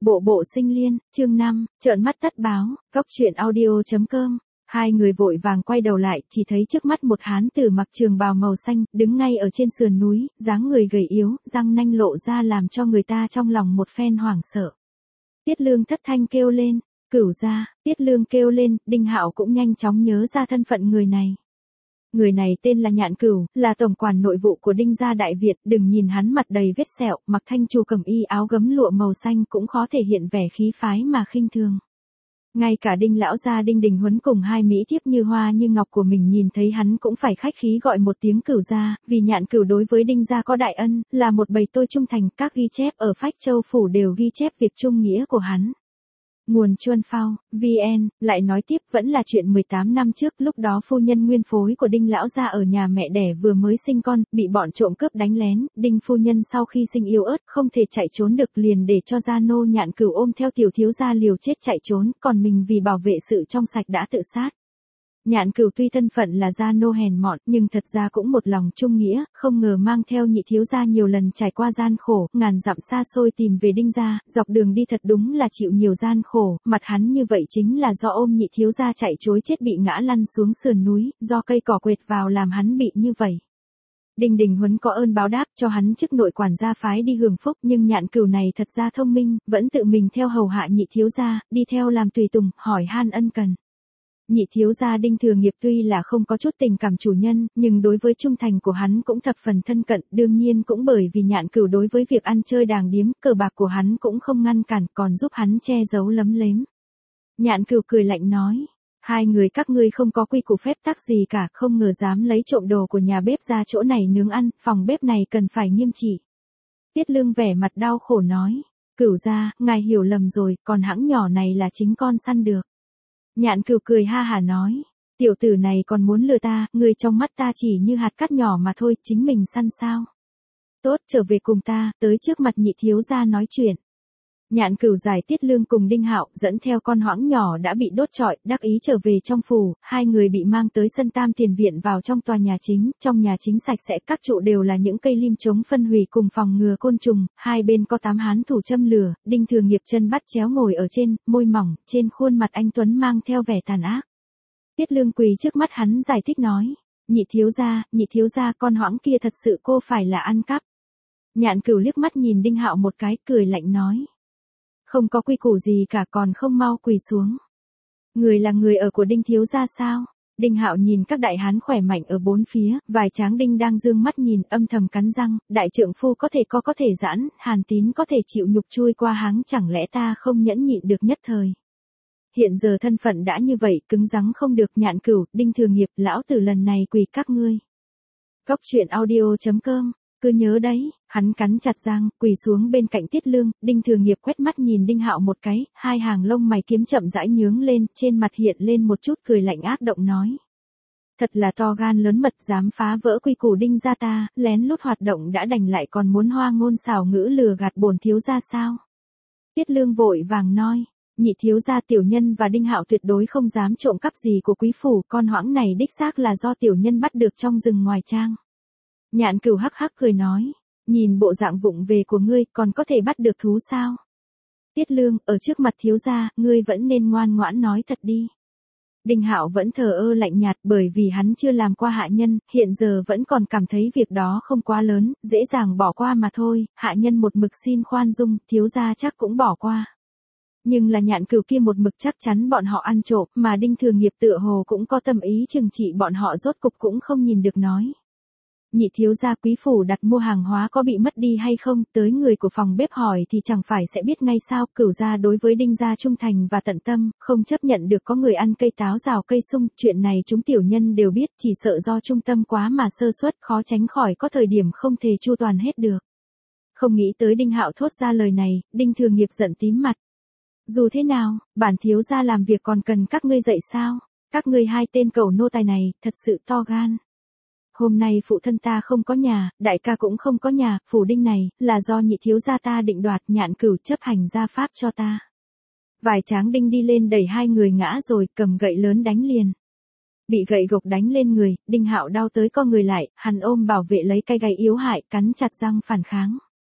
Bộ bộ sinh liên, chương 5, trợn mắt tắt báo, góc truyện audio.com. Hai người vội vàng quay đầu lại, chỉ thấy trước mắt một hán tử mặc trường bào màu xanh, đứng ngay ở trên sườn núi, dáng người gầy yếu, răng nanh lộ ra làm cho người ta trong lòng một phen hoảng sợ. Tiết Lương thất thanh kêu lên, Cửu gia. Tiết Lương kêu lên, Đinh Hạo cũng nhanh chóng nhớ ra thân phận người này. Người này tên là Nhạn Cửu, là tổng quản nội vụ của Đinh gia Đại Việt, đừng nhìn hắn mặt đầy vết sẹo, mặc thanh trù cẩm y áo gấm lụa màu xanh cũng khó thể hiện vẻ khí phái mà khinh thường. Ngay cả Đinh lão gia Đinh Đình Huấn cùng hai mỹ thiếp như hoa như ngọc của mình nhìn thấy hắn cũng phải khách khí gọi một tiếng Cửu gia, vì Nhạn Cửu đối với Đinh gia có đại ân, là một bầy tôi trung thành, các ghi chép ở Phách Châu phủ đều ghi chép việc trung nghĩa của hắn. Nguồn Chuân Phao, VN, lại nói tiếp vẫn là chuyện 18 năm trước, lúc đó phu nhân nguyên phối của Đinh lão gia ở nhà mẹ đẻ vừa mới sinh con, bị bọn trộm cướp đánh lén, Đinh phu nhân sau khi sinh yếu ớt không thể chạy trốn được liền để cho gia nô Nhạn Cửu ôm theo tiểu thiếu gia liều chết chạy trốn, còn mình vì bảo vệ sự trong sạch đã tự sát. Nhạn Cửu tuy thân phận là gia nô hèn mọn, nhưng thật ra cũng một lòng trung nghĩa, không ngờ mang theo nhị thiếu gia nhiều lần trải qua gian khổ, ngàn dặm xa xôi tìm về Đinh gia, dọc đường đi thật đúng là chịu nhiều gian khổ, mặt hắn như vậy chính là do ôm nhị thiếu gia chạy trối chết bị ngã lăn xuống sườn núi, do cây cỏ quệt vào làm hắn bị như vậy. Đinh Đình Huấn có ơn báo đáp cho hắn chức nội quản gia phái đi hưởng phúc, nhưng Nhạn Cửu này thật ra thông minh, vẫn tự mình theo hầu hạ nhị thiếu gia, đi theo làm tùy tùng, hỏi han ân cần. Nhị thiếu gia Đinh Thừa Nghiệp tuy là không có chút tình cảm chủ nhân, nhưng đối với trung thành của hắn cũng thập phần thân cận, đương nhiên cũng bởi vì Nhạn Cửu đối với việc ăn chơi đàng điếm, cờ bạc của hắn cũng không ngăn cản, còn giúp hắn che giấu lấm lếm. Nhạn Cửu cười lạnh nói, hai người các ngươi không có quy củ phép tắc gì cả, không ngờ dám lấy trộm đồ của nhà bếp ra chỗ này nướng ăn, phòng bếp này cần phải nghiêm trị. Tiết Lương vẻ mặt đau khổ nói, Cửu gia, ngài hiểu lầm rồi, còn hãng nhỏ này là chính con săn được. Nhạn Cửu cười ha hả nói, tiểu tử này còn muốn lừa ta, người trong mắt ta chỉ như hạt cát nhỏ mà thôi, chính mình săn sao. Tốt, trở về cùng ta, tới trước mặt nhị thiếu gia nói chuyện. Nhạn Cửu giải Tiết Lương cùng Đinh Hạo, dẫn theo con hoãng nhỏ đã bị đốt trọi, đắc ý trở về trong phủ, hai người bị mang tới sân Tam Tiền Viện vào trong tòa nhà chính, trong nhà chính sạch sẽ, các trụ đều là những cây lim chống phân hủy cùng phòng ngừa côn trùng, hai bên có 8 hán thủ châm lửa, Đinh Thừa Nghiệp chân bắt chéo ngồi ở trên, môi mỏng, trên khuôn mặt anh tuấn mang theo vẻ tàn ác. Tiết Lương quỳ trước mắt hắn giải thích nói, nhị thiếu gia, con hoãng kia thật sự cô phải là ăn cắp. Nhạn Cửu liếc mắt nhìn Đinh Hạo một cái, cười lạnh nói, không có quy củ gì cả, còn không mau quỳ xuống. Người là người ở của Đinh thiếu gia sao? Đinh Hạo nhìn các đại hán khỏe mạnh ở bốn phía, vài tráng đinh đang dương mắt nhìn, âm thầm cắn răng, đại trượng phu có thể giãn, Hàn Tín có thể chịu nhục chui qua háng, chẳng lẽ ta không nhẫn nhịn được nhất thời. Hiện giờ thân phận đã như vậy, cứng rắn không được. Nhạn Cửu, Đinh Thừa Nghiệp, lão tử lần này quỳ các ngươi. Góc truyện audio.com. Cứ nhớ đấy, hắn cắn chặt răng, quỳ xuống bên cạnh Tiết Lương, Đinh Thừa Nghiệp quét mắt nhìn Đinh Hạo một cái, hai hàng lông mày kiếm chậm rãi nhướng lên, trên mặt hiện lên một chút cười lạnh ác động nói. Thật là to gan lớn mật, dám phá vỡ quy củ Đinh gia ta, lén lút hoạt động đã đành lại còn muốn hoa ngôn xảo ngữ lừa gạt bổn thiếu gia sao? Tiết Lương vội vàng nói, nhị thiếu gia tiểu nhân và Đinh Hạo tuyệt đối không dám trộm cắp gì của quý phủ, con hoãng này đích xác là do tiểu nhân bắt được trong rừng ngoài trang. Nhạn Cửu hắc hắc cười nói, nhìn bộ dạng vụng về của ngươi, còn có thể bắt được thú sao? Tiết Lương, ở trước mặt thiếu gia, ngươi vẫn nên ngoan ngoãn nói thật đi. Đinh Hạo vẫn thờ ơ lạnh nhạt, bởi vì hắn chưa làm qua hạ nhân, hiện giờ vẫn còn cảm thấy việc đó không quá lớn, dễ dàng bỏ qua mà thôi, hạ nhân một mực xin khoan dung, thiếu gia chắc cũng bỏ qua. Nhưng là Nhạn Cửu kia một mực chắc chắn bọn họ ăn trộm, mà Đinh Thừa Nghiệp tựa hồ cũng có tâm ý trừng trị bọn họ, rốt cục cũng không nhìn được nói. Nhị thiếu gia, quý phủ đặt mua hàng hóa có bị mất đi hay không, tới người của phòng bếp hỏi thì chẳng phải sẽ biết ngay sao. Cửu gia đối với Đinh gia trung thành và tận tâm, không chấp nhận được có người ăn cây táo rào cây sung, chuyện này chúng tiểu nhân đều biết, chỉ sợ do trung tâm quá mà sơ suất, khó tránh khỏi có thời điểm không thể chu toàn hết được. Không nghĩ tới Đinh Hạo thốt ra lời này, Đinh Thừa Nghiệp giận tím mặt. Dù thế nào, bản thiếu gia làm việc còn cần các ngươi dạy sao? Các ngươi hai tên cẩu nô tài này, thật sự to gan. Hôm nay phụ thân ta không có nhà, đại ca cũng không có nhà, phủ Đinh này, là do nhị thiếu gia ta định đoạt. Nhạn Cửu chấp hành gia pháp cho ta. Vài tráng đinh đi lên đẩy hai người ngã rồi, cầm gậy lớn đánh liền. Bị gậy gộc đánh lên người, Đinh Hạo đau tới co người lại, hắn ôm bảo vệ lấy cây gậy yếu hại, cắn chặt răng phản kháng.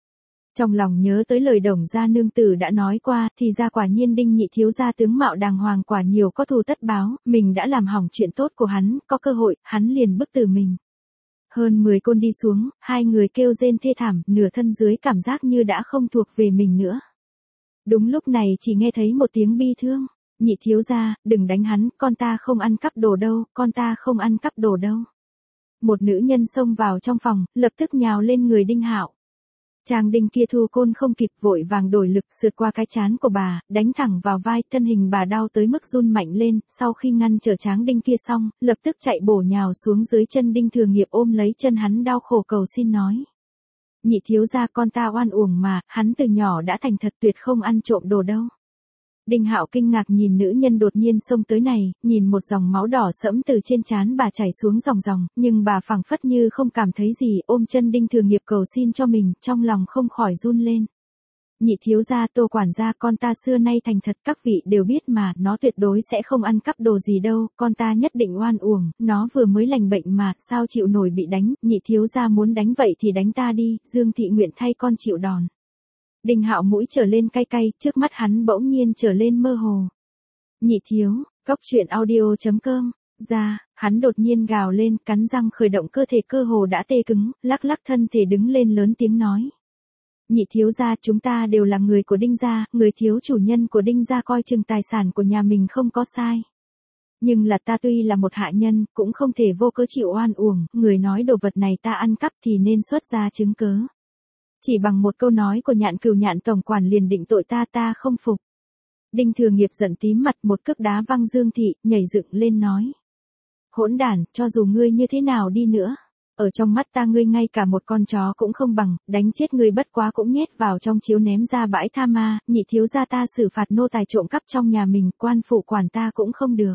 Trong lòng nhớ tới lời Đồng gia nương tử đã nói qua, thì ra quả nhiên Đinh nhị thiếu gia tướng mạo đàng hoàng quả nhiều có thù tất báo, mình đã làm hỏng chuyện tốt của hắn, có cơ hội, hắn liền bức tử mình. Hơn 10 côn đi xuống, hai người kêu rên thê thảm, nửa thân dưới cảm giác như đã không thuộc về mình nữa. Đúng lúc này chỉ nghe thấy một tiếng bi thương, nhị thiếu gia, đừng đánh hắn, con ta không ăn cắp đồ đâu, con ta không ăn cắp đồ đâu. Một nữ nhân xông vào trong phòng, lập tức nhào lên người Đinh Hạo. Chàng Đinh kia thu côn không kịp vội vàng đổi lực sượt qua cái trán của bà, đánh thẳng vào vai, thân hình bà đau tới mức run mạnh lên, sau khi ngăn trở Tráng Đinh kia xong, lập tức chạy bổ nhào xuống dưới chân Đinh Thừa Nghiệp ôm lấy chân hắn đau khổ cầu xin nói. Nhị thiếu gia con ta oan uổng mà, hắn từ nhỏ đã thành thật tuyệt không ăn trộm đồ đâu. Đinh Hạo kinh ngạc nhìn nữ nhân đột nhiên xông tới này, nhìn một dòng máu đỏ sẫm từ trên trán bà chảy xuống ròng ròng, nhưng bà phảng phất như không cảm thấy gì, ôm chân Đinh Thừa Nghiệp cầu xin cho mình, trong lòng không khỏi run lên. Nhị thiếu gia, Tô quản gia, con ta xưa nay thành thật, các vị đều biết mà, nó tuyệt đối sẽ không ăn cắp đồ gì đâu, con ta nhất định oan uổng, nó vừa mới lành bệnh mà, sao chịu nổi bị đánh, nhị thiếu gia muốn đánh vậy thì đánh ta đi, Dương thị nguyện thay con chịu đòn. Đinh Hạo mũi trở lên cay cay, trước mắt hắn bỗng nhiên trở lên mơ hồ. Nhị thiếu, cóc truyện audio.com, ra, hắn đột nhiên gào lên, cắn răng khởi động cơ thể cơ hồ đã tê cứng, lắc lắc thân thể đứng lên lớn tiếng nói. Nhị thiếu gia, chúng ta đều là người của Đinh gia, người thiếu chủ nhân của Đinh gia coi chừng tài sản của nhà mình không có sai. Nhưng là ta tuy là một hạ nhân, cũng không thể vô cớ chịu oan uổng, người nói đồ vật này ta ăn cắp thì nên xuất ra chứng cớ. Chỉ bằng một câu nói của Nhạn Cửu Nhạn tổng quản liền định tội ta không phục. Đinh Thừa Nghiệp giận tím mặt, một cước đá văng Dương thị, nhảy dựng lên nói. Hỗn đản, cho dù ngươi như thế nào đi nữa, ở trong mắt ta ngươi ngay cả một con chó cũng không bằng, đánh chết ngươi bất quá cũng nhét vào trong chiếu ném ra bãi tha ma, nhị thiếu gia ta xử phạt nô tài trộm cắp trong nhà mình, quan phụ quản ta cũng không được.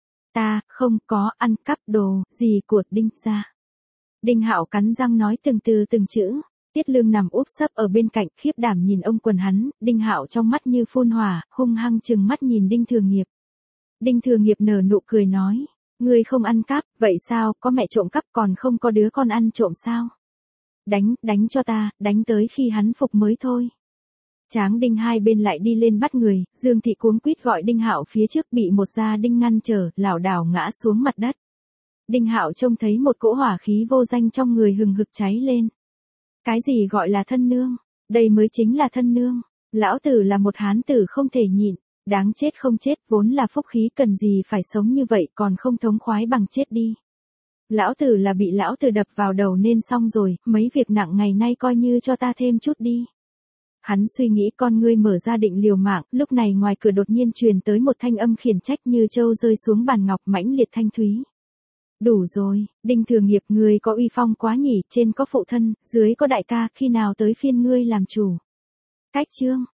Ta không có ăn cắp đồ gì của Đinh gia. Đinh Hạo cắn răng nói từng từ từng chữ. Tiết Lương nằm úp sấp ở bên cạnh, khiếp đảm nhìn ông quần hắn, Đinh Hạo trong mắt như phun hỏa, hung hăng trừng mắt nhìn Đinh Thừa Nghiệp. Đinh Thừa Nghiệp nở nụ cười nói, ngươi không ăn cắp, vậy sao, có mẹ trộm cắp còn không có đứa con ăn trộm sao? Đánh cho ta, đánh tới khi hắn phục mới thôi. Tráng Đinh hai bên lại đi lên bắt người, Dương thị cuống quýt gọi Đinh Hạo phía trước bị một gia đinh ngăn trở, lảo đảo ngã xuống mặt đất. Đinh Hạo trông thấy một cỗ hỏa khí vô danh trong người hừng hực cháy lên. Cái gì gọi là thân nương? Đây mới chính là thân nương. Lão tử là một hán tử không thể nhịn. Đáng chết không chết, vốn là phúc khí, cần gì phải sống như vậy, còn không thống khoái bằng chết đi. Lão tử là bị lão tử đập vào đầu nên xong rồi, mấy việc nặng ngày nay coi như cho ta thêm chút đi. Hắn suy nghĩ, con ngươi mở ra định liều mạng, lúc này ngoài cửa đột nhiên truyền tới một thanh âm khiển trách như trâu rơi xuống bàn ngọc, mãnh liệt thanh thúy. Đủ rồi, Đinh Thừa Nghiệp, ngươi có uy phong quá nhỉ, trên có phụ thân, dưới có đại ca, khi nào tới phiên ngươi làm chủ. Cách chương.